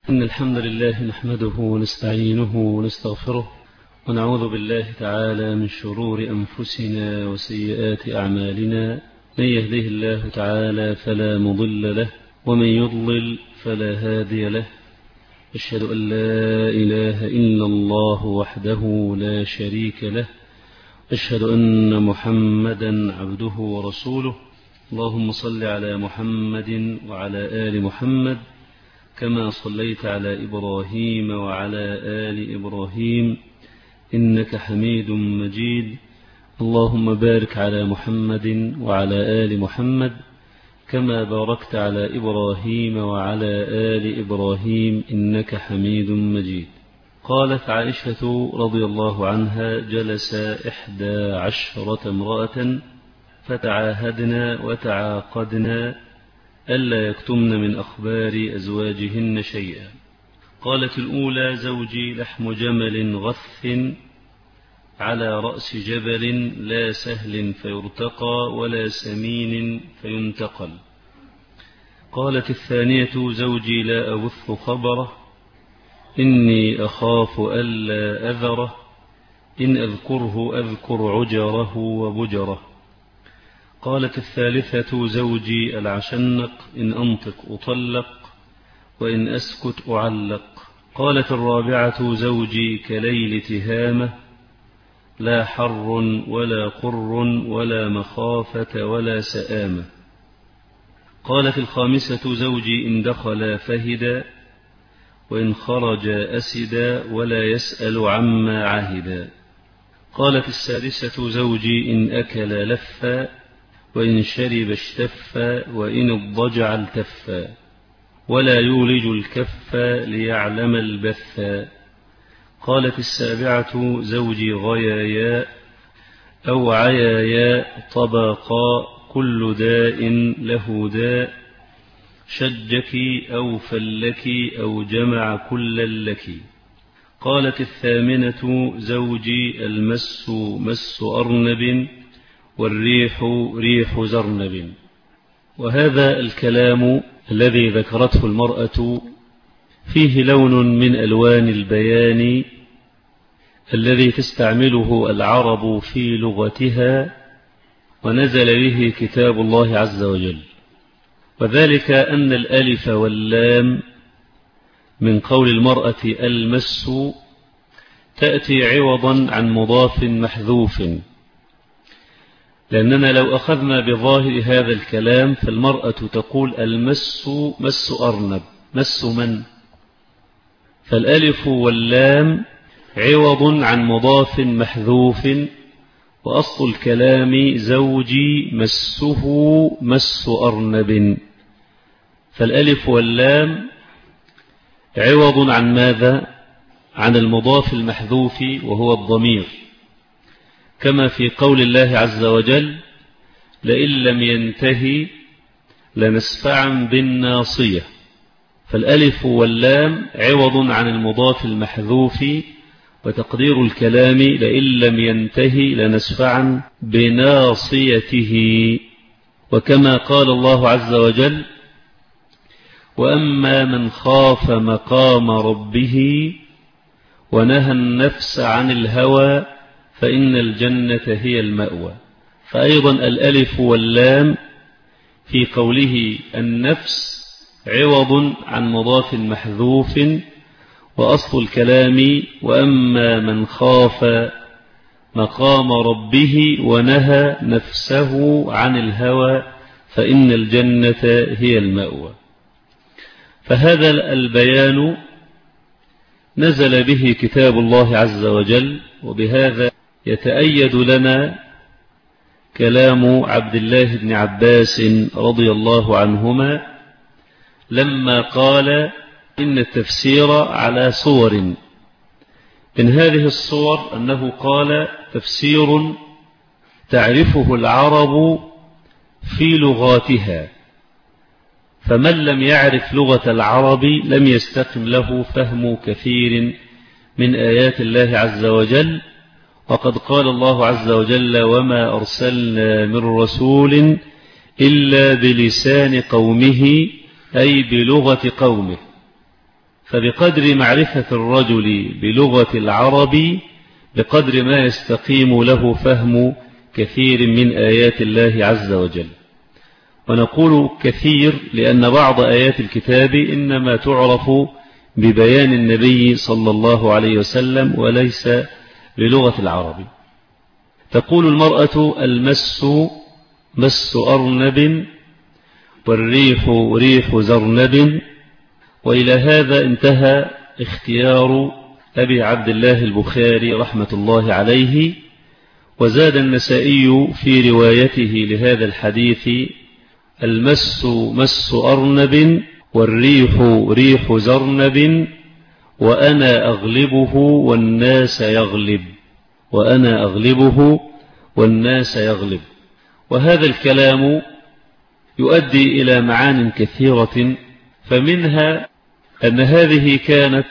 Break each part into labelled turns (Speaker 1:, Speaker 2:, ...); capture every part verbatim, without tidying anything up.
Speaker 1: إن الحمد لله نحمده ونستعينه ونستغفره ونعوذ بالله تعالى من شرور أنفسنا وسيئات أعمالنا. من يهده الله تعالى فلا مضل له ومن يضلل فلا هادي له. أشهد أن لا إله إلا الله وحده لا شريك له. أشهد أن محمدا عبده ورسوله. اللهم صل على محمد وعلى آل محمد كما صليت على إبراهيم وعلى آل إبراهيم إنك حميد مجيد. اللهم بارك على محمد وعلى آل محمد كما باركت على إبراهيم وعلى آل إبراهيم إنك حميد مجيد. قالت عائشة رضي الله عنها: جلس إحدى عشرة امرأة فتعاهدنا وتعاقدنا ألا يكتمن من أخبار أزواجهن شيئا. قالت الأولى: زوجي لحم جمل غث على رأس جبل لا سهل فيرتقى ولا سمين فينتقل. قالت الثانية: زوجي لا أبث خبره إني أخاف ألا أذره إن أذكره أذكر عجره وبجره. قالت الثالثة: زوجي العشنق إن أنطق أطلق وإن أسكت أعلق. قالت الرابعة: زوجي كليل تهامة لا حر ولا قر ولا مخافة ولا سآمة. قالت الخامسة: زوجي إن دخل فهدا وإن خرج أسدا ولا يسأل عما عهدا. قالت السادسة: زوجي إن أكل لفا وإن شرب اشتفا وإن اضطجع التفا ولا يولج الكف ليعلم البثا. قالت السابعة: زوجي غيايا أو عيايا طبقا كل داء له داء شجك أو فلك أو جمع كل لك. قالت الثامنة: زوجي المس مس أرنب والريح ريح زرنب. وهذا الكلام الذي ذكرته المرأة فيه لون من ألوان البيان الذي تستعمله العرب في لغتها ونزل به كتاب الله عز وجل، وذلك أن الألف واللام من قول المرأة المس تأتي عوضا عن مضاف محذوف، لأننا لو أخذنا بظاهر هذا الكلام فالمرأة تقول المس مس أرنب، مس من؟ فالألف واللام عوض عن مضاف محذوف، وأصل الكلام زوجي مسه مس أرنب. فالألف واللام عوض عن ماذا؟ عن المضاف المحذوف وهو الضمير، كما في قول الله عز وجل: لئن لم ينتهي لنسفعا بالناصية. فالألف واللام عوض عن المضاف المحذوف، وتقدير الكلام لئن لم ينتهي لنسفعا بناصيته. وكما قال الله عز وجل: وأما من خاف مقام ربه ونهى النفس عن الهوى فإن الجنة هي المأوى. فأيضا الألف واللام في قوله النفس عوض عن مضاف محذوف، وأصل الكلام وأما من خاف مقام ربه ونهى نفسه عن الهوى فإن الجنة هي المأوى. فهذا البيان نزل به كتاب الله عز وجل، وبهذا يتأيد لنا كلام عبد الله بن عباس رضي الله عنهما لما قال: إن التفسير على صور. من هذه الصور أنه قال: تفسير تعرفه العرب في لغاتها، فمن لم يعرف لغة العرب لم يستقم له فهم كثير من آيات الله عز وجل. وقد قال الله عز وجل: وما أرسلنا من رسول إلا بلسان قومه أي بلغة قومه. فبقدر معرفة الرجل بلغة العرب بقدر ما يستقيم له فهم كثير من آيات الله عز وجل. ونقول كثير لأن بعض آيات الكتاب إنما تعرف ببيان النبي صلى الله عليه وسلم وليس بلغة العرب. تقول المرأة: المس مس أرنب، والريح ريح زرنب. وإلى هذا انتهى اختيار أبي عبد الله البخاري رحمة الله عليه. وزاد النسائي في روايته لهذا الحديث: المس مس أرنب، والريح ريح زرنب، وأنا أغلبه والناس يغلب. وأنا أغلبه والناس يغلب. وهذا الكلام يؤدي إلى معان كثيرة، فمنها أن هذه كانت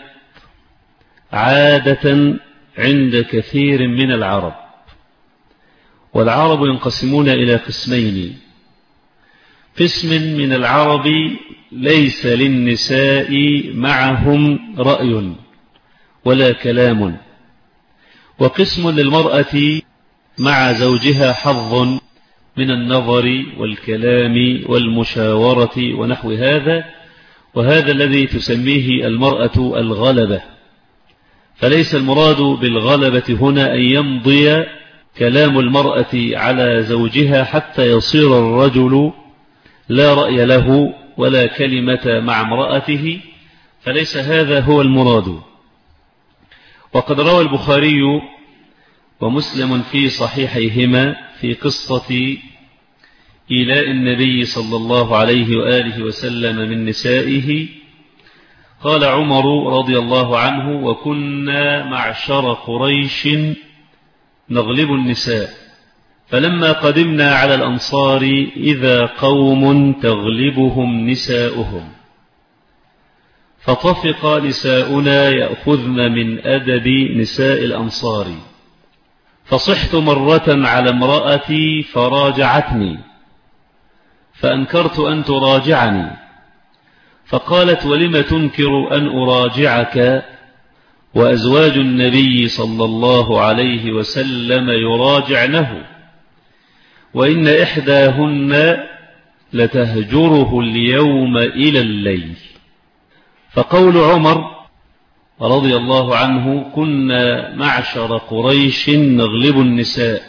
Speaker 1: عادة عند كثير من العرب. والعرب ينقسمون إلى قسمين: قسم من العرب ليس للنساء معهم رأي ولا كلام، وقسم للمرأة مع زوجها حظ من النظر والكلام والمشاورة ونحو هذا، وهذا الذي تسميه المرأة الغلبة. فليس المراد بالغلبة هنا أن يمضي كلام المرأة على زوجها حتى يصير الرجل لا رأي له ولا كلمة مع امرأته، فليس هذا هو المراد. وقد روى البخاري ومسلم في صحيحيهما في قصة إيلاء النبي صلى الله عليه وآله وسلم من نسائه. قال عمر رضي الله عنه: وكنا معشر قريش نغلب النساء، فلما قدمنا على الأنصار إذا قوم تغلبهم نساؤهم، فطفق نساؤنا يأخذن من أدب نساء الأنصار، فصحت مرة على امرأتي فراجعتني، فأنكرت أن تراجعني، فقالت: ولم تنكر أن أراجعك وأزواج النبي صلى الله عليه وسلم يراجعنه، وإن إحداهن لتهجره اليوم إلى الليل. فقول عمر رضي الله عنه: كنا معشر قريش نغلب النساء،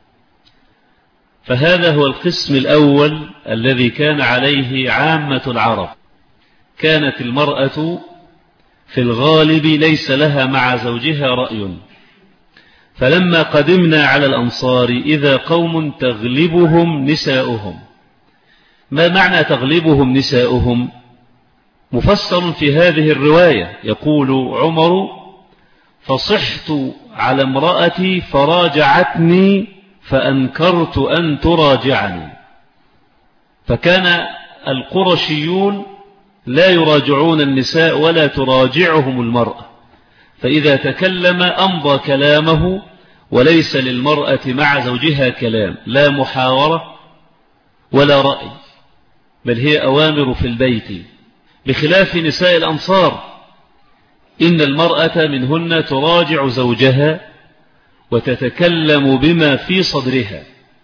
Speaker 1: فهذا هو القسم الأول الذي كان عليه عامة العرب. كانت المرأة في الغالب ليس لها مع زوجها رأي، فلما قدمنا على الأنصار إذا قوم تغلبهم نساؤهم. ما معنى تغلبهم نساؤهم؟ مفسر في هذه الرواية. يقول عمر: فصحت على امرأتي فراجعتني فأنكرت أن تراجعني. فكان القرشيون لا يراجعون النساء ولا تراجعهم المرأة، فإذا تكلم أمضى كلامه، وليس للمرأة مع زوجها كلام، لا محاورة ولا رأي، بل هي أوامر في البيت، بخلاف نساء الأنصار. إن المرأة منهن تراجع زوجها وتتكلم بما في صدرها.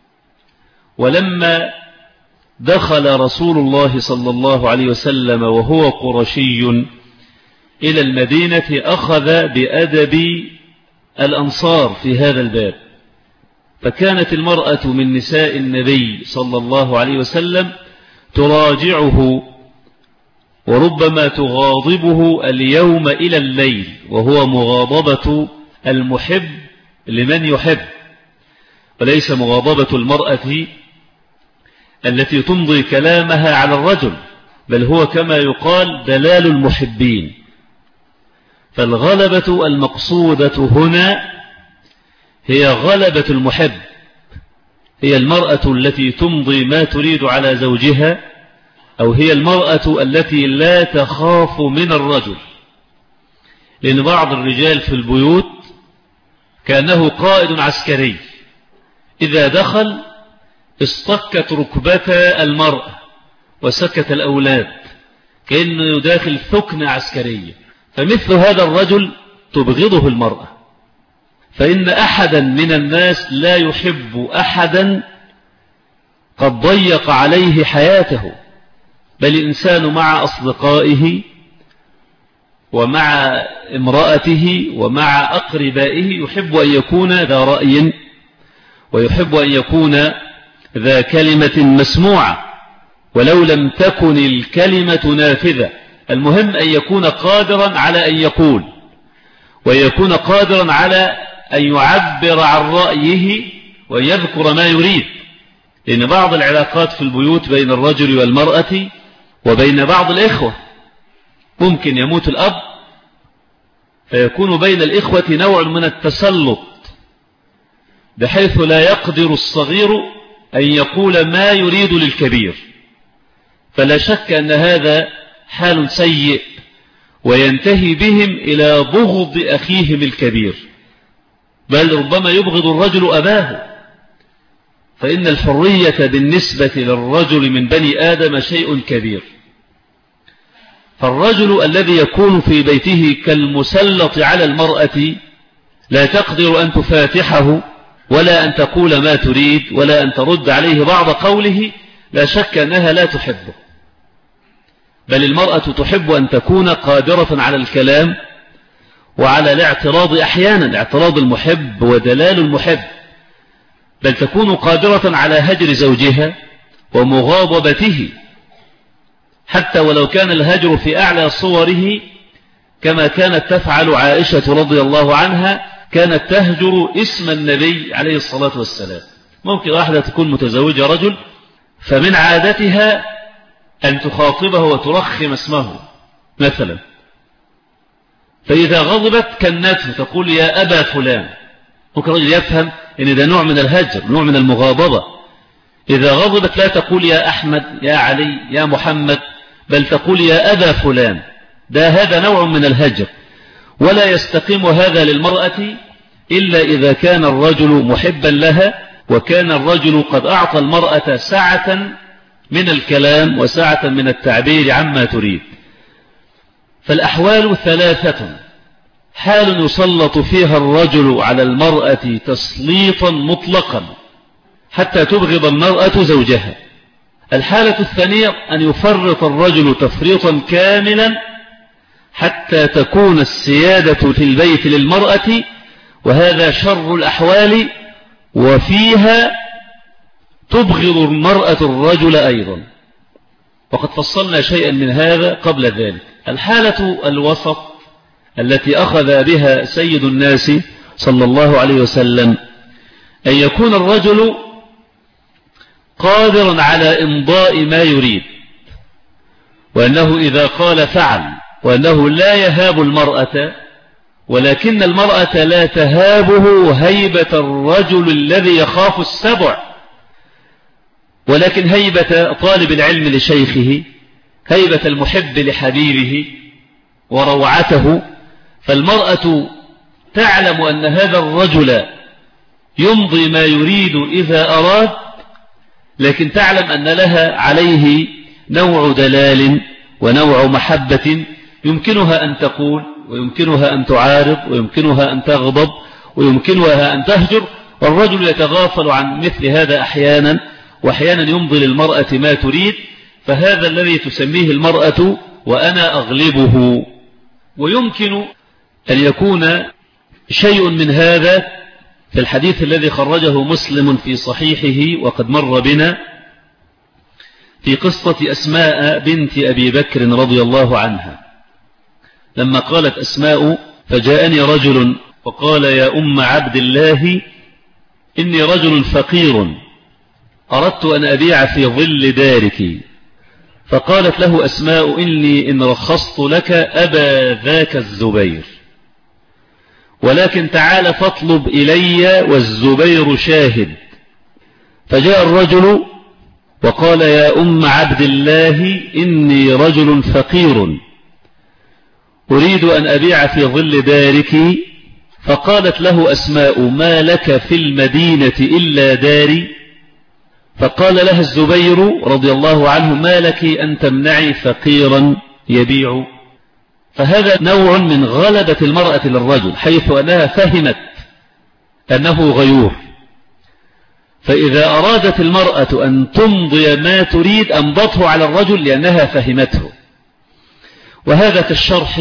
Speaker 1: ولما دخل رسول الله صلى الله عليه وسلم وهو قرشي إلى المدينة أخذ بأدب الأنصار في هذا الباب، فكانت المرأة من نساء النبي صلى الله عليه وسلم تراجعه، وربما تغاضبه اليوم إلى الليل، وهو مغاضبة المحب لمن يحب، وليس مغاضبة المرأة التي تمضي كلامها على الرجل، بل هو كما يقال دلال المحبين. فالغلبة المقصودة هنا هي غلبة المحب، هي المرأة التي تمضي ما تريد على زوجها، أو هي المرأة التي لا تخاف من الرجل. لأن بعض الرجال في البيوت كأنه قائد عسكري، إذا دخل اصطكت ركبتا المرأة وسكت الأولاد، كأنه يداخل ثكنة عسكرية، فمثل هذا الرجل تبغضه المرأة، فإن أحدا من الناس لا يحب أحدا قد ضيق عليه حياته، بل الإنسان مع أصدقائه ومع امرأته ومع أقربائه يحب أن يكون ذا رأي، ويحب أن يكون ذا كلمة مسموعة ولو لم تكن الكلمة نافذة. المهم أن يكون قادرا على أن يقول، ويكون قادرا على أن يعبر عن رأيه ويذكر ما يريد. لأن بعض العلاقات في البيوت بين الرجل والمرأة وبين بعض الإخوة ممكن يموت الأب فيكون بين الإخوة نوع من التسلط، بحيث لا يقدر الصغير أن يقول ما يريد للكبير، فلا شك أن هذا حال سيء وينتهي بهم إلى بغض أخيهم الكبير، بل ربما يبغض الرجل أباه. فإن الحرية بالنسبة للرجل من بني آدم شيء كبير. فالرجل الذي يكون في بيته كالمسلط على المرأة لا تقدر أن تفاتحه ولا أن تقول ما تريد ولا أن ترد عليه بعض قوله، لا شك أنها لا تحبه، بل المرأة تحب أن تكون قادرة على الكلام وعلى الاعتراض أحيانا، اعتراض المحب ودلال المحب، بل تكون قادرة على هجر زوجها ومغاضبته، حتى ولو كان الهجر في أعلى صوره، كما كانت تفعل عائشة رضي الله عنها، كانت تهجر اسم النبي عليه الصلاة والسلام. ممكن واحدة تكون متزوجة رجل فمن عادتها أن تخاطبه وترخم اسمه مثلا، فإذا غضبت كنته تقول يا أبا فلان. ممكن رجل يفهم أن ده نوع من الهجر، نوع من المغاضبة. إذا غضبت لا تقول يا أحمد يا علي يا محمد، بل تقول يا أبا فلان. ده هذا نوع من الهجر، ولا يستقيم هذا للمرأة إلا إذا كان الرجل محبا لها، وكان الرجل قد أعطى المرأة سعة من الكلام وسعة من التعبير عما تريد. فالأحوال ثلاثة: حال يسلط فيها الرجل على المرأة تسليطا مطلقا حتى تبغض المرأة زوجها. الحالة الثانية أن يفرط الرجل تفريطا كاملا حتى تكون السيادة في البيت للمرأة، وهذا شر الأحوال، وفيها تبغض المرأة الرجل أيضا، وقد فصلنا شيئا من هذا قبل ذلك. الحالة الوسط التي أخذ بها سيد الناس صلى الله عليه وسلم أن يكون الرجل قادرا على إمضاء ما يريد، وأنه إذا قال فعل، وأنه لا يهاب المرأة، ولكن المرأة لا تهابه هيبة الرجل الذي يخاف السبع، ولكن هيبة طالب العلم لشيخه، هيبة المحب لحبيبه وروعته. فالمرأة تعلم أن هذا الرجل يمضي ما يريد إذا أراد، لكن تعلم أن لها عليه نوع دلال ونوع محبة يمكنها أن تقول، ويمكنها أن تعارض، ويمكنها أن تغضب، ويمكنها أن تهجر، والرجل يتغافل عن مثل هذا أحيانا، وأحيانا يمضي للمرأة ما تريد. فهذا الذي تسميه المرأة وأنا أغلبه. ويمكن أن يكون شيء من هذا في الحديث الذي خرجه مسلم في صحيحه وقد مر بنا في قصة أسماء بنت أبي بكر رضي الله عنها، لما قالت أسماء: فجاءني رجل وقال يا أم عبد الله إني رجل فقير أردت أن أبيع في ظل دارك. فقالت له أسماء: إني إن رخصت لك أبا ذاك الزبير، ولكن تعال فاطلب إلي والزبير شاهد. فجاء الرجل وقال يا أم عبد الله إني رجل فقير أريد أن أبيع في ظل دارك. فقالت له أسماء: ما لك في المدينة إلا داري؟ فقال لها الزبير رضي الله عنه: ما لك أن تمنعي فقيرا يبيع؟ فهذا نوع من غلبة المرأة للرجل، حيث أنها فهمت أنه غيور، فإذا أرادت المرأة أن تمضي ما تريد أمضته على الرجل لأنها فهمته. وهذا كالشرح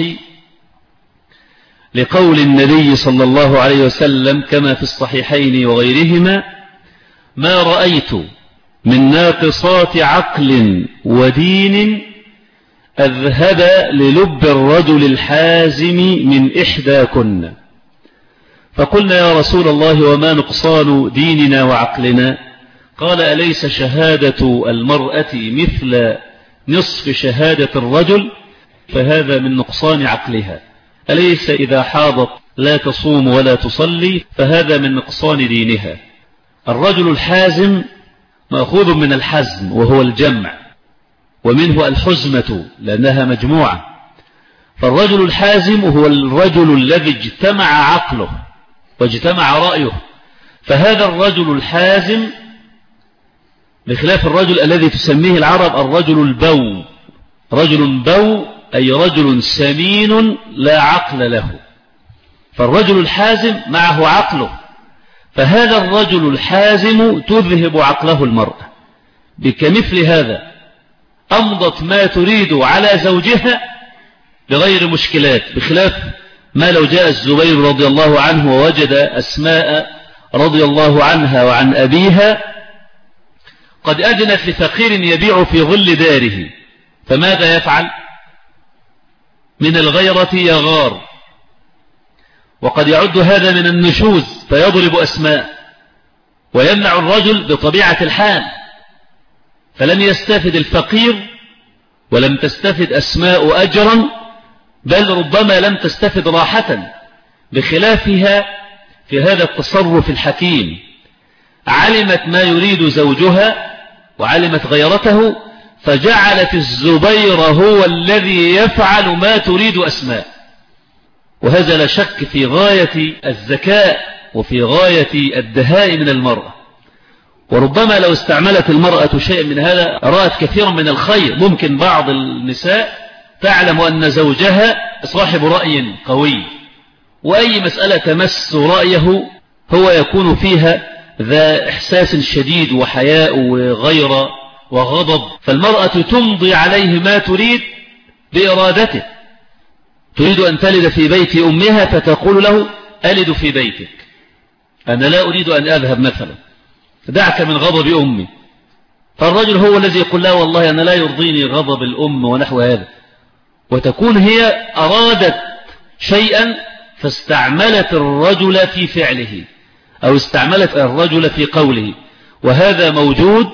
Speaker 1: لقول النبي صلى الله عليه وسلم كما في الصحيحين وغيرهما: ما رأيت من ناقصات عقل ودين أذهب للب الرجل الحازم من إحداكن. فقلنا يا رسول الله وما نقصان ديننا وعقلنا؟ قال: أليس شهادة المرأة مثل نصف شهادة الرجل؟ فهذا من نقصان عقلها. أليس إذا حاضت لا تصوم ولا تصلي؟ فهذا من نقصان دينها. الرجل الحازم مأخوذ من الحزم وهو الجمع، ومنه الحزمة لأنها مجموعة. فالرجل الحازم هو الرجل الذي اجتمع عقله واجتمع رأيه. فهذا الرجل الحازم بخلاف الرجل الذي تسميه العرب الرجل البو. رجل بو أي رجل سمين لا عقل له. فالرجل الحازم معه عقله، فهذا الرجل الحازم تذهب عقله المرأة. بكمثل هذا أمضت ما تريد على زوجها بغير مشكلات، بخلاف ما لو جاء الزبير رضي الله عنه ووجد أسماء رضي الله عنها وعن أبيها قد أذنت لفقير يبيع في ظل داره، فماذا يفعل؟ من الغيرة يغار، وقد يعد هذا من النشوز فيضرب أسماء ويمنع الرجل بطبيعة الحال. فلم يستفد الفقير ولم تستفد أسماء أجرا، بل ربما لم تستفد راحة. بخلافها في هذا التصرف الحكيم علمت ما يريد زوجها وعلمت غيرته، فجعلت الزبير هو الذي يفعل ما تريد أسماء. وهذا لا شك في غاية الذكاء وفي غاية الدهاء من المرأة. وربما لو استعملت المرأة شيء من هذا رأت كثيرا من الخير. ممكن بعض النساء تعلم أن زوجها صاحب رأي قوي، وأي مسألة تمس رأيه هو يكون فيها ذا إحساس شديد وحياء وغيرة وغضب، فالمرأة تمضي عليه ما تريد بإرادته. تريد أن تلد في بيت أمها فتقول له: ألد في بيتك، أنا لا أريد أن أذهب مثلا، دعك من غضب أمي. فالرجل هو الذي يقول: لا والله أنا لا يرضيني غضب الأم ونحو هذا. وتكون هي أرادت شيئا فاستعملت الرجل في فعله أو استعملت الرجل في قوله، وهذا موجود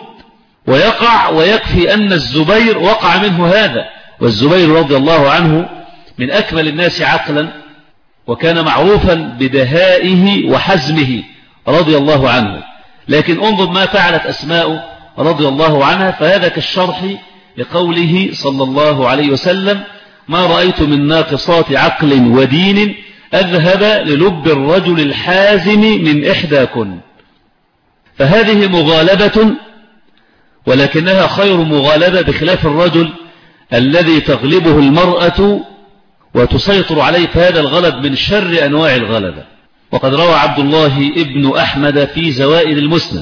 Speaker 1: ويقع. ويكفي أن الزبير وقع منه هذا، والزبير رضي الله عنه من أكمل الناس عقلا، وكان معروفا بدهائه وحزمه رضي الله عنه. لكن انظر ما فعلت أسماء رضي الله عنها، فهذا كالشرح لقوله صلى الله عليه وسلم: ما رأيت من ناقصات عقل ودين أذهب للب الرجل الحازم من إحداكن. فهذه مغالبة، ولكنها خير مغالبة، بخلاف الرجل الذي تغلبه المرأة وتسيطر عليه، فهذا الغلب من شر أنواع الغلبة. وقد روى عبد الله ابن أحمد في زوائد المسند،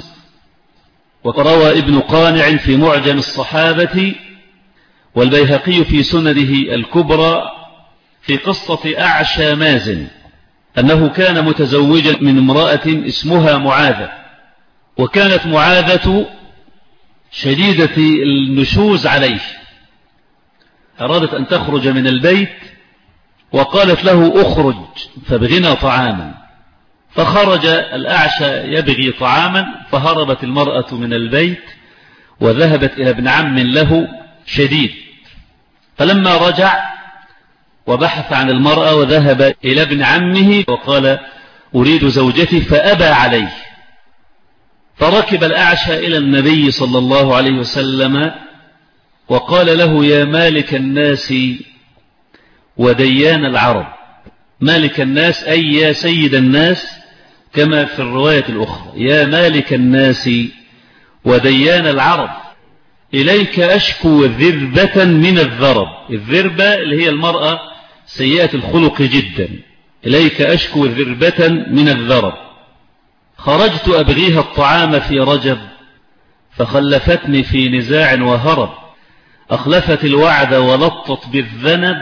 Speaker 1: وروى ابن قانع في معجم الصحابة، والبيهقي في سنده الكبرى في قصة أعشى مازن أنه كان متزوجا من امرأة اسمها معاذة، وكانت معاذة شديدة النشوز عليه، أرادت أن تخرج من البيت وقالت له: أخرج فابغنا طعاما. فخرج الأعشى يبغي طعاما، فهربت المرأة من البيت وذهبت إلى ابن عم له شديد. فلما رجع وبحث عن المرأة وذهب إلى ابن عمه وقال: أريد زوجتي، فأبى عليه. فركب الأعشى إلى النبي صلى الله عليه وسلم وقال له: يا مالك الناس وديان العرب. مالك الناس أي يا سيد الناس، كما في الرواية الأخرى: يا مالك الناس وديان العرب، إليك أشكو ذربة من الذرب. الذربة اللي هي المرأة سيئة الخلق جدا، إليك أشكو ذربة من الذرب. خرجت أبغيها الطعام في رجب، فخلفتني في نزاع وهرب. أخلفت الوعد ولطت بالذنب،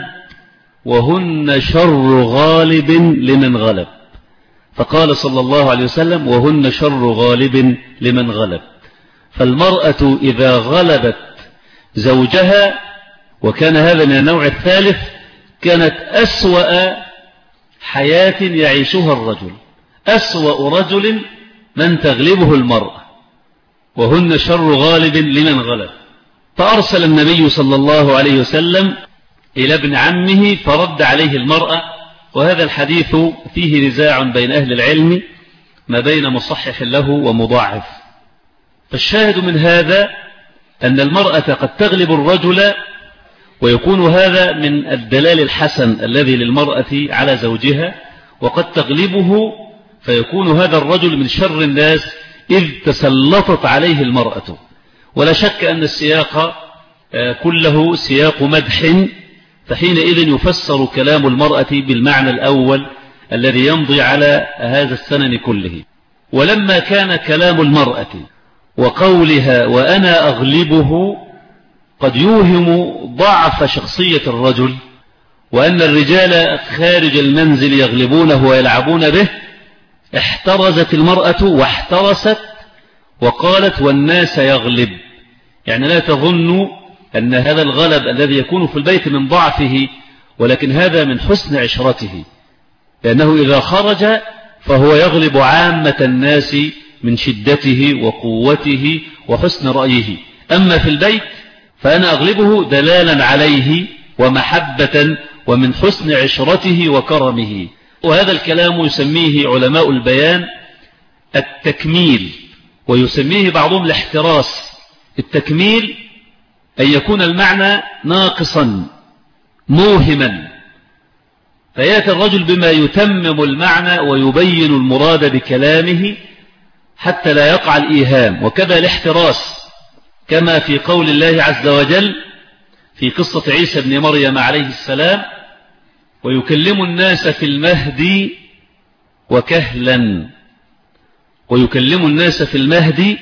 Speaker 1: وهن شر غالب لمن غلب. فقال صلى الله عليه وسلم: وهن شر غالب لمن غلب. فالمرأة إذا غلبت زوجها، وكان هذا من النوع الثالث، كانت أسوأ حياة يعيشها الرجل، أسوأ رجل من تغلبه المرأة. وهن شر غالب لمن غلب. فأرسل النبي صلى الله عليه وسلم إلى ابن عمه فرد عليه المرأة. وهذا الحديث فيه نزاع بين أهل العلم ما بين مصحح له ومضاعف. فالشاهد من هذا أن المرأة قد تغلب الرجل، ويكون هذا من الدلال الحسن الذي للمرأة على زوجها، وقد تغلبه فيكون هذا الرجل من شر الناس إذ تسلطت عليه المرأة. ولا شك أن السياق كله سياق مدح، فحينئذ يفسر كلام المرأة بالمعنى الأول الذي يمضي على هذا السنن كله. ولما كان كلام المرأة وقولها وأنا أغلبه قد يوهم ضعف شخصية الرجل، وأن الرجال خارج المنزل يغلبونه ويلعبون به، احترزت المرأة واحترست وقالت: والناس يغلب. يعني لا تظن أن هذا الغلب الذي يكون في البيت من ضعفه، ولكن هذا من حسن عشرته، لأنه إذا خرج فهو يغلب عامة الناس من شدته وقوته وحسن رأيه. أما في البيت فأنا أغلبه دلالا عليه ومحبة ومن حسن عشرته وكرمه. وهذا الكلام يسميه علماء البيان التكميل، ويسميه بعضهم الاحتراس. التكميل أن يكون المعنى ناقصا موهما، فيأتي الرجل بما يتمم المعنى ويبين المراد بكلامه حتى لا يقع الإيهام. وكذا الاحتراس، كما في قول الله عز وجل في قصة عيسى بن مريم عليه السلام: ويكلم الناس في المهد وكهلا. ويكلم الناس في المهد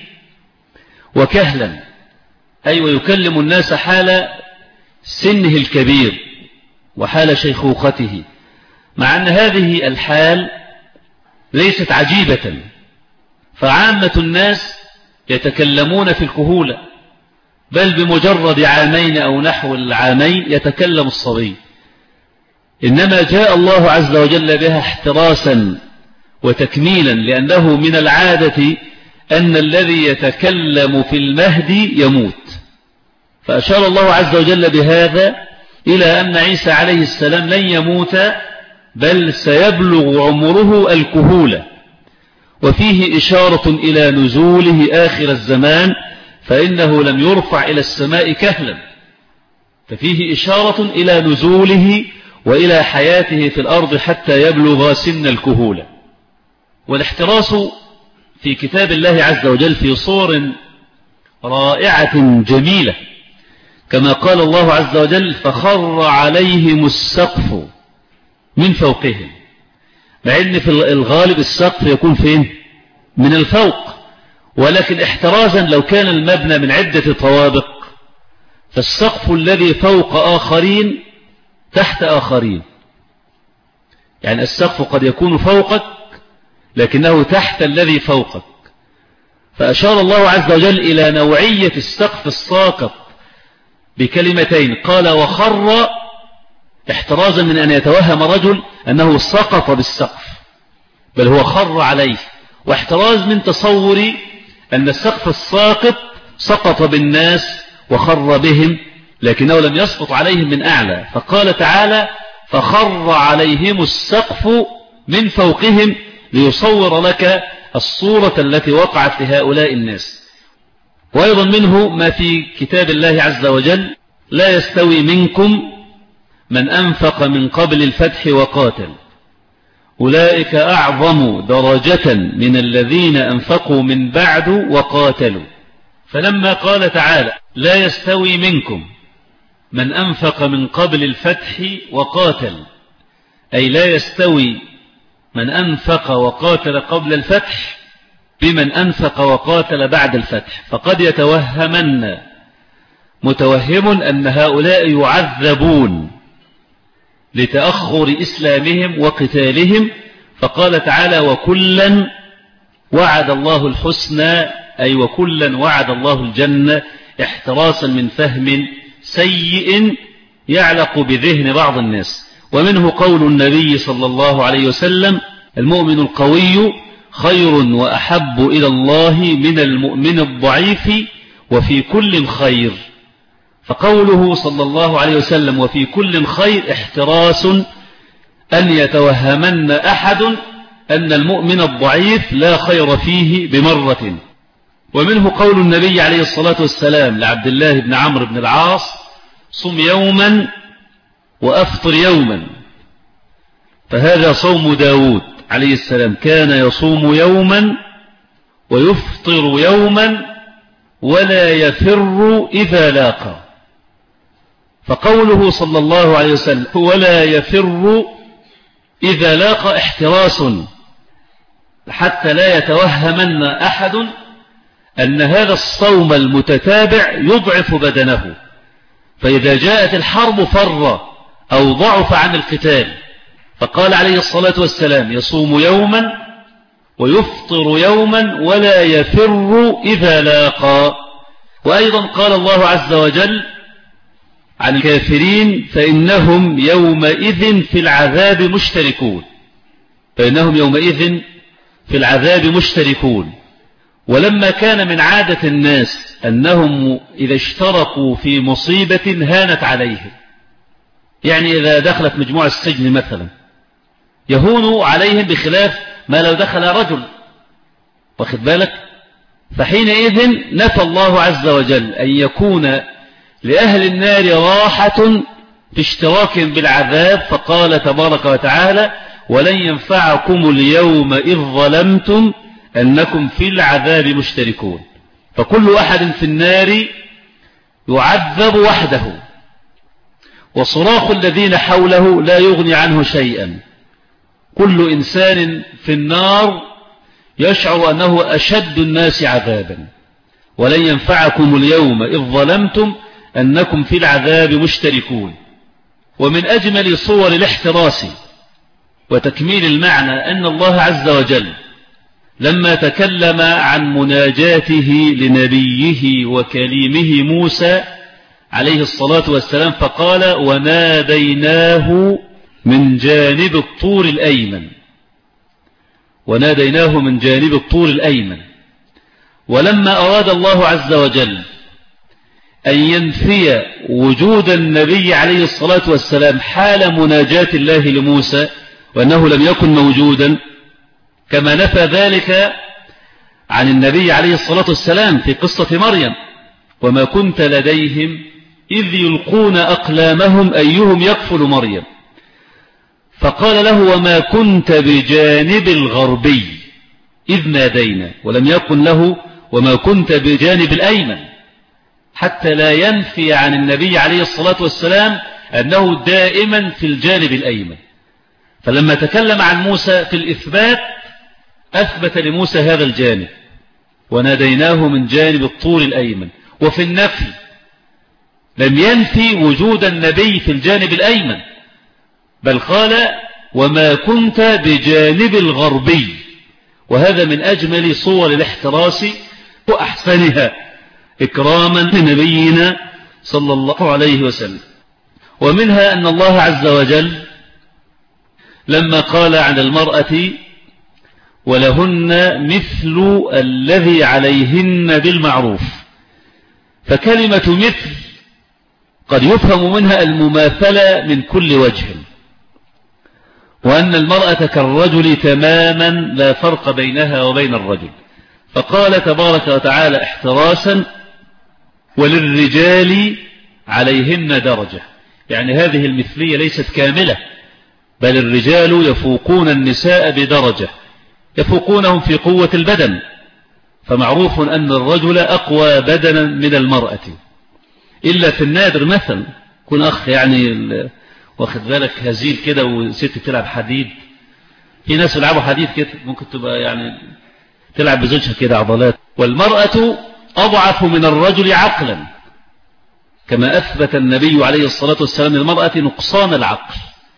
Speaker 1: وكهلا، أي ويكلم الناس حال سنه الكبير وحال شيخوخته، مع أن هذه الحال ليست عجيبة، فعامة الناس يتكلمون في الكهولة، بل بمجرد عامين أو نحو العامين يتكلم الصبي. إنما جاء الله عز وجل بها احتراسا وتكميلا، لأنه من العادة أن الذي يتكلم في المهد يموت. فأشار الله عز وجل بهذا إلى أن عيسى عليه السلام لن يموت، بل سيبلغ عمره الكهولة. وفيه إشارة إلى نزوله آخر الزمان، فإنه لم يرفع إلى السماء كهلا، ففيه إشارة إلى نزوله وإلى حياته في الأرض حتى يبلغ سن الكهولة. والاحتراس في كتاب الله عز وجل في صور رائعة جميلة، كما قال الله عز وجل: فخر عليهم السقف من فوقهم. مع أن في الغالب السقف يكون فين؟ من الفوق، ولكن احترازا لو كان المبنى من عدة طوابق فالسقف الذي فوق آخرين تحت آخرين. يعني السقف قد يكون فوقك لكنه تحت الذي فوقك. فأشار الله عز وجل إلى نوعية السقف الساقط بكلمتين، قال: وخر، احترازا من أن يتوهم رجل أنه سقط بالسقف، بل هو خر عليه، واحتراز من تصور أن السقف الساقط سقط بالناس وخر بهم، لكنه لم يسقط عليهم من أعلى. فقال تعالى: فخر عليهم السقف من فوقهم، ليصور لك الصورة التي وقعت لهؤلاء الناس. وأيضا منه ما في كتاب الله عز وجل: لا يستوي منكم من أنفق من قبل الفتح وقاتل، أولئك أعظم درجة من الذين أنفقوا من بعد وقاتلوا. فلما قال تعالى: لا يستوي منكم من أنفق من قبل الفتح وقاتل، أي لا يستوي من أنفق وقاتل قبل الفتح بمن أنفق وقاتل بعد الفتح. فقد يتوهمن متوهم أن هؤلاء يعذبون لتأخر إسلامهم وقتالهم، فقال تعالى وكلا وعد الله الحسنى، أي وكلا وعد الله الجنة، احتراسا من فهم سيء يعلق بذهن بعض الناس. ومنه قول النبي صلى الله عليه وسلم المؤمن القوي خير وأحب إلى الله من المؤمن الضعيف وفي كل خير. فقوله صلى الله عليه وسلم وفي كل خير احتراس أن يتوهمن أحد أن المؤمن الضعيف لا خير فيه بمرة. ومنه قول النبي عليه الصلاة والسلام لعبد الله بن عمرو بن العاص صم يوما وأفطر يوما، فهذا صوم داود عليه السلام، كان يصوم يوما ويفطر يوما ولا يفر إذا لاقى. فقوله صلى الله عليه وسلم ولا يفر إذا لاقى احتراس حتى لا يتوهمن أحد أن هذا الصوم المتتابع يضعف بدنه، فإذا جاءت الحرب فر أو ضعف عن القتال. فقال عليه الصلاة والسلام يصوم يوما ويفطر يوما ولا يفر إذا لاقى. وأيضا قال الله عز وجل عن الكافرين فإنهم يومئذ في العذاب مشتركون، فإنهم يومئذ في العذاب مشتركون. ولما كان من عادة الناس أنهم إذا اشتركوا في مصيبة هانت عليهم، يعني إذا دخلت مجموعة السجن مثلا يهون عليهم بخلاف ما لو دخل رجل، واخد بالك؟ فحينئذ نفى الله عز وجل أن يكون لأهل النار راحة في اشتراك بالعذاب، فقال تبارك وتعالى ولن ينفعكم اليوم إذ ظلمتم أنكم في العذاب مشتركون. فكل أحد في النار يعذب وحده، وصراخ الذين حوله لا يغني عنه شيئا. كل إنسان في النار يشعر أنه أشد الناس عذابا. ولن ينفعكم اليوم إذ ظلمتم أنكم في العذاب مشتركون. ومن أجمل صور الاحتراس وتكميل المعنى أن الله عز وجل لما تكلم عن مناجاته لنبيه وكليمه موسى عليه الصلاة والسلام فقال وناديناه من جانب الطور الأيمن، وناديناه من جانب الطور الأيمن. ولما أراد الله عز وجل أن ينفي وجود النبي عليه الصلاة والسلام حال مناجاة الله لموسى وأنه لم يكن موجودا، كما نفى ذلك عن النبي عليه الصلاة والسلام في قصة مريم وما كنت لديهم إذ يلقون أقلامهم أيهم يكفل مريم، فقال له وما كنت بجانب الغربي إذ نادينا، ولم يقل له وما كنت بجانب الأيمن، حتى لا ينفي عن النبي عليه الصلاة والسلام أنه دائما في الجانب الأيمن. فلما تكلم عن موسى في الإثبات أثبت لموسى هذا الجانب وناديناه من جانب الطور الأيمن، وفي النفي لم ينفي وجود النبي في الجانب الأيمن، بل قال وما كنت بجانب الغربي. وهذا من أجمل صور الاحتراس وأحسنها إكراما لنبينا صلى الله عليه وسلم. ومنها أن الله عز وجل لما قال عن المرأة ولهن مثل الذي عليهن بالمعروف، فكلمة مثل قد يفهم منها المماثلة من كل وجه، وأن المرأة كالرجل تماما لا فرق بينها وبين الرجل. فقال تبارك وتعالى احتراسا وللرجال عليهن درجة، يعني هذه المثلية ليست كاملة، بل الرجال يفوقون النساء بدرجة، يفوقونهم في قوة البدن، فمعروف أن الرجل أقوى بدنا من المرأة، إلا في النادر مثلا كن أخ يعني واخد بالك هزيل كده وست تلعب حديد. في ناس يلعبوا حديد كده، ممكن تبقى يعني تلعب بزوجها كده عضلات. والمرأة أضعف من الرجل عقلا، كما أثبت النبي عليه الصلاة والسلام للمرأة نقصان العقل.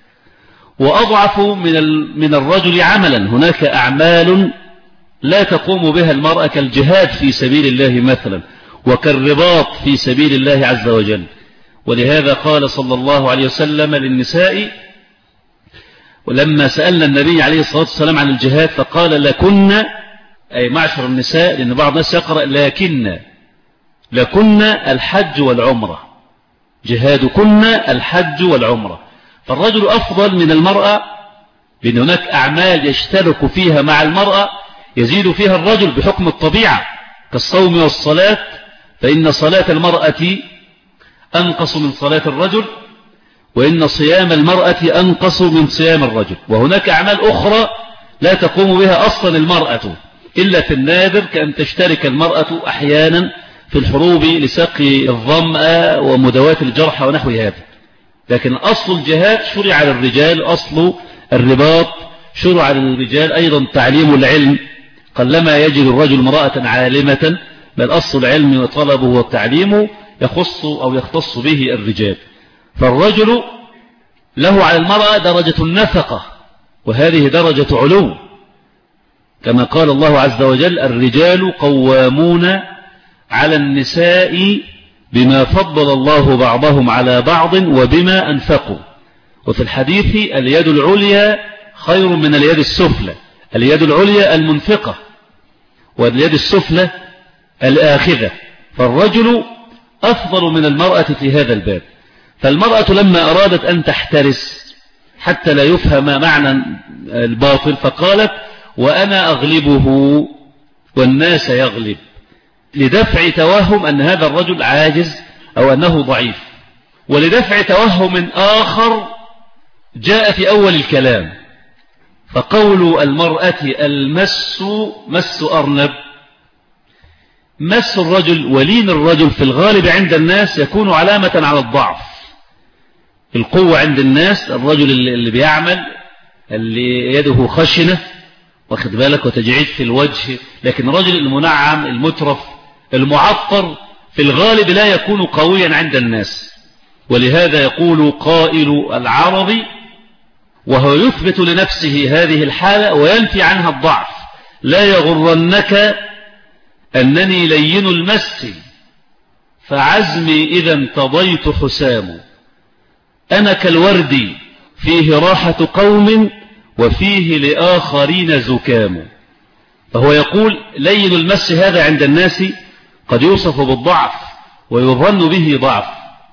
Speaker 1: وأضعف من من الرجل عملا، هناك أعمال لا تقوم بها المرأة كالجهاد في سبيل الله مثلا، وكالرباط في سبيل الله عز وجل. ولهذا قال صلى الله عليه وسلم للنساء ولما سألنا النبي عليه الصلاة والسلام عن الجهاد فقال لكن، أي معشر النساء، لأن بعض الناس يقرأ لكن، لكن الحج والعمرة، جهادكن الحج والعمرة. فالرجل أفضل من المرأة، لأن هناك أعمال يشترك فيها مع المرأة يزيد فيها الرجل بحكم الطبيعة، كالصوم والصلاة، فإن صلاة المرأة أنقص من صلاة الرجل، وإن صيام المرأة أنقص من صيام الرجل. وهناك أعمال أخرى لا تقوم بها أصلا المرأة إلا في النادر، كأن تشترك المرأة أحيانا في الحروب لسقي الظمأ ومداواة الجرحى ونحو هذا. لكن أصل الجهاد شرع للرجال، أصل الرباط شرع للرجال، أيضا تعليم العلم، قلما يجد الرجل امرأة عالمة، بل أصل العلم وطلبه والتعليم يخص أو يختص به الرجال. فالرجل له على المرأة درجة النفقة، وهذه درجة علو، كما قال الله عز وجل الرجال قوامون على النساء بما فضل الله بعضهم على بعض وبما أنفقوا. وفي الحديث اليد العليا خير من اليد السفلى، اليد العليا المنفقة واليد السفلى الآخذة. فالرجل أفضل من المرأة في هذا الباب. فالمرأة لما أرادت أن تحترس حتى لا يفهم معنى الباطل فقالت وأنا أغلبه والناس يغلب، لدفع توهم أن هذا الرجل عاجز أو أنه ضعيف. ولدفع توهم آخر جاء في أول الكلام، فقول المرأة المس مس أرنب، مس الرجل ولين الرجل في الغالب عند الناس يكون علامة على الضعف. القوة عند الناس الرجل اللي بيعمل، اللي يده خشنة واخد بالك وتجعيد في الوجه، لكن الرجل المنعم المترف المعطر في الغالب لا يكون قويا عند الناس. ولهذا يقول قائل العربي وهو يثبت لنفسه هذه الحالة وينفي عنها الضعف: لا يغرنك أنني لين المس فعزمي إذا انتضيت حسام، أنا كالورد فيه راحة قوم وفيه لآخرين زكام. فهو يقول لين المس هذا عند الناس قد يوصف بالضعف ويظن به ضعف،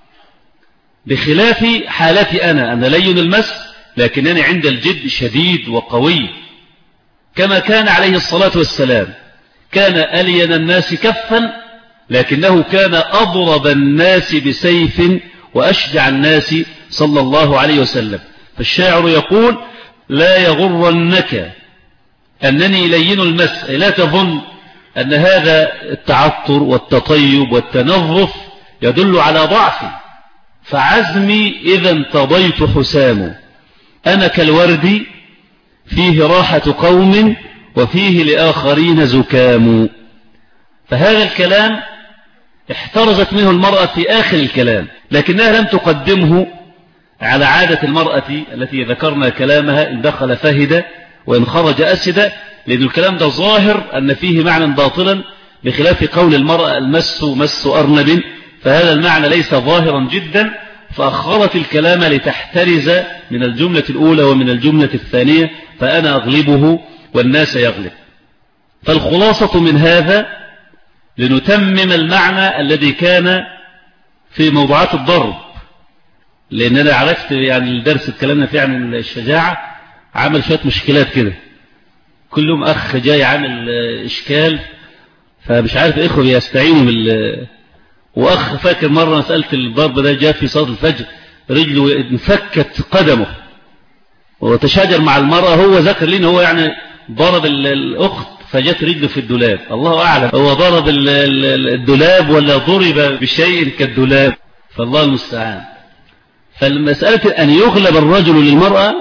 Speaker 1: بخلاف حالتي أنا، أنا لين المس لكنني عند الجد شديد وقوي، كما كان عليه الصلاة والسلام، كان ألين الناس كفا لكنه كان أضرب الناس بسيف وأشجع الناس صلى الله عليه وسلم. فالشاعر يقول لا يغرنك أنني لين المس، لا تظن أن هذا التعطر والتطيب والتنظف يدل على ضعفي، فعزمي إذا انتضيت حسام، أنا كالورد فيه راحة قوم وفيه لآخرين زكام. فهذا الكلام احترزت منه المرأة في آخر الكلام، لكنها لم تقدمه على عادة المرأة التي ذكرنا كلامها: إن دخل فهد وإن خرج أسد، لأن الكلام ده ظاهر أن فيه معنى باطلا، بخلاف قول المرأة المس مس أرنب، فهذا المعنى ليس ظاهرا جدا، فأخرت الكلام لتحترز من الجملة الأولى ومن الجملة الثانية: فأنا أغلبه والناس يغلب. فالخلاصة من هذا لنتمم المعنى الذي كان في موضوعات الضرب، لأن أنا عرفت يعني الدرس اتكلمنا فيه عن الشجاعة عمل شوية مشكلات كده، كل يوم أخ جاي عامل إشكال، فمش عارف إخوة يستعينوا بال وأخ فاكر مرة مسألة الضرب ده جاء في صلاة الفجر رجله انفكت قدمه وتشاجر مع المرأة، هو ذكر لي إن هو يعني ضرب الأخت فجت رجله في الدولاب، الله أعلم هو ضرب الدولاب ولا ضرب بشيء كالدولاب، فالله المستعان. فالمسألة أن يغلب الرجل للمرأة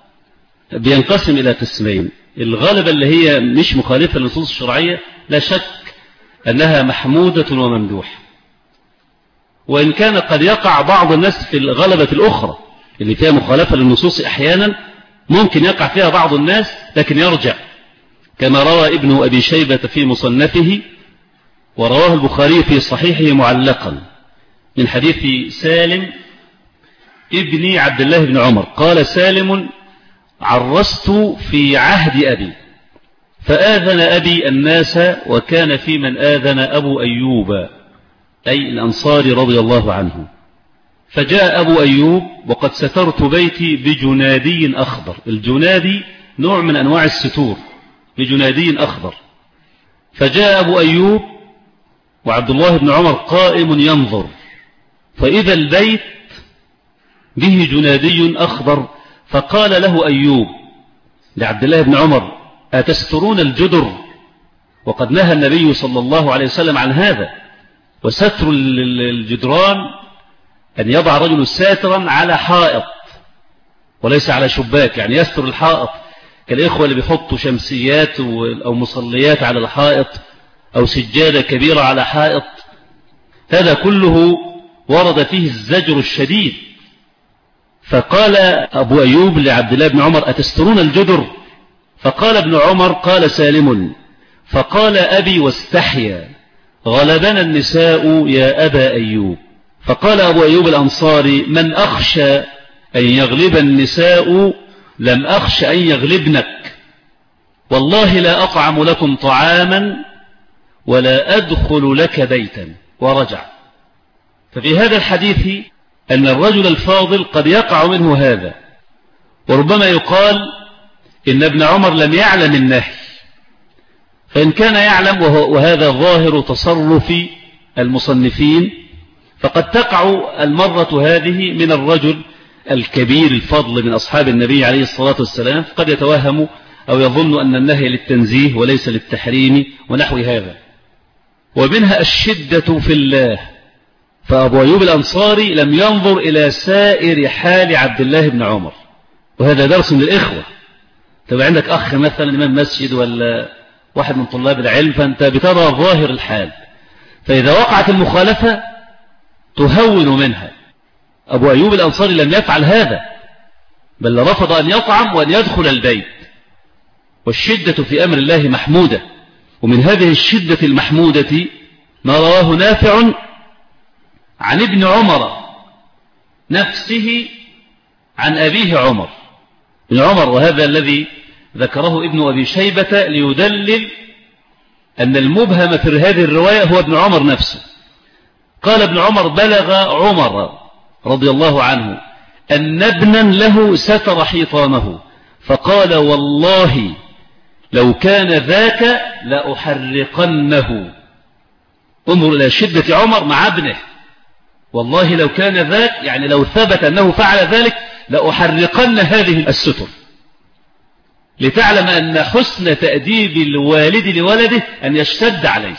Speaker 1: بينقسم إلى قسمين. الغلبة اللي هي مش مخالفة للنصوص الشرعية لا شك أنها محمودة وممدوحة، وإن كان قد يقع بعض الناس في الغلبة الأخرى اللي فيها مخالفة للنصوص أحيانا ممكن يقع فيها بعض الناس لكن يرجع، كما روى ابن أبي شيبة في مصنفه ورواه البخاري في صحيحه معلقا من حديث سالم ابن عبد الله بن عمر قال سالم: عرست في عهد أبي فآذن أبي الناس وكان في من آذن أبو أيوب أي الأنصاري رضي الله عنه، فجاء أبو أيوب وقد سترت بيتي بجنادي أخضر. الجنادي نوع من أنواع الستور، بجنادي أخضر. فجاء أبو أيوب وعبد الله بن عمر قائم ينظر، فإذا البيت به جنادي أخضر، فقال له أيوب لعبد الله بن عمر: أتسترون الجدر؟ وقد نهى النبي صلى الله عليه وسلم عن هذا، وستر الجدران أن يضع رجل ساترا على حائط وليس على شباك، يعني يستر الحائط كالإخوة اللي بيحطوا شمسيات أو مصليات على الحائط أو سجادة كبيرة على حائط. هذا كله ورد فيه الزجر الشديد. فقال أبو أيوب لعبد الله بن عمر: أتسترون الجدر؟ فقال ابن عمر: قال سالم: فقال أبي واستحيا: غلبنا النساء يا أبا أيوب. فقال أبو أيوب الأنصاري: من أخشى أن يغلب النساء لم أخش أن يغلبنك، والله لا أطعم لكم طعاما ولا أدخل لك بيتا. ورجع. ففي هذا الحديث أن الرجل الفاضل قد يقع منه هذا، وربما يقال إن ابن عمر لم يعلم النهي، فإن كان يعلم وهذا ظاهر تصرف المصنفين فقد تقع المرة هذه من الرجل الكبير الفضل من أصحاب النبي عليه الصلاة والسلام، قد يتوهم أو يظن أن النهي للتنزيه وليس للتحريم ونحو هذا. ومنها الشدة في الله، فأبو أيوب الأنصاري لم ينظر إلى سائر حال عبد الله بن عمر، وهذا درس للإخوة. تبقى عندك أخ مثلا إمام مسجد ولا واحد من طلاب العلم، فأنت بترى ظاهر الحال، فإذا وقعت المخالفة تهون منها. أبو أيوب الأنصاري لم يفعل هذا، بل رفض أن يطعم وأن يدخل البيت. والشدة في أمر الله محمودة، ومن هذه الشدة المحمودة ما رواه نافع عن ابن عمر نفسه عن أبيه عمر ابن عمر، وهذا الذي ذكره ابن أبي شيبة ليدلل أن المبهم في هذه الرواية هو ابن عمر نفسه. قال ابن عمر: بلغ عمر رضي الله عنه أن ابنا له ستر حيطانه، فقال: والله لو كان ذاك لأحرقنه. انظر إلى شدة عمر مع ابنه، والله لو كان ذاك يعني لو ثبت أنه فعل ذلك لأحرقن هذه الستر، لتعلم أن حسن تأديب الوالد لولده أن يشتد عليه،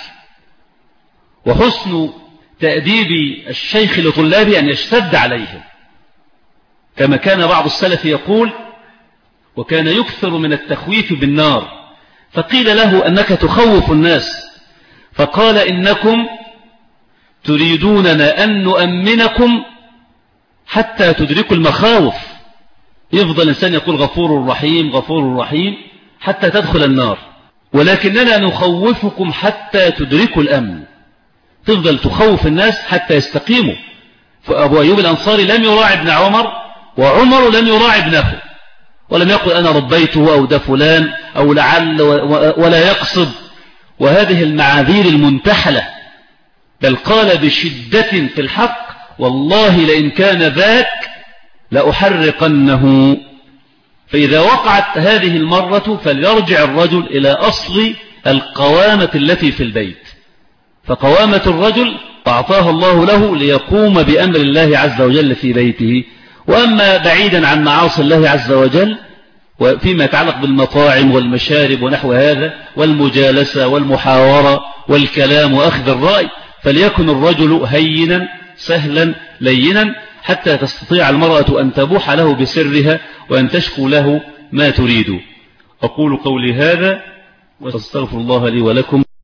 Speaker 1: وحسن تأديب الشيخ لطلابه أن يشتد عليهم، كما كان بعض السلف يقول: وكان يكثر من التخويف بالنار، فقيل له: أنك تخوف الناس، فقال: إنكم تريدوننا أن نؤمنكم حتى تدركوا المخاوف. يفضل الإنسان يقول غفور رحيم غفور رحيم حتى تدخل النار، ولكننا نخوفكم حتى تدركوا الأمن. تفضل تخوف الناس حتى يستقيموا. فأبو أيوب الأنصاري لم يراعي ابن عمر، وعمر لم يراعي ابنه، ولم يقل أنا ربيته أو ده فلان أو لعل، ولا يقصد وهذه المعاذير المنتحلة، بل قال بشدة في الحق: والله لئن كان ذاك لأحرقنه. فإذا وقعت هذه المرة فليرجع الرجل إلى أصل القوامة التي في البيت، فقوامة الرجل أعطاها الله له ليقوم بأمر الله عز وجل في بيته. وأما بعيدا عن معاصي الله عز وجل وفيما يتعلق بالمطاعم والمشارب ونحو هذا والمجالسة والمحاورة والكلام وأخذ الرأي، فليكن الرجل هينا سهلا لينا حتى تستطيع المرأة أن تبوح له بسرها وأن تشكو له ما تريد. أقول قولي هذا وأستغفر الله لي ولكم.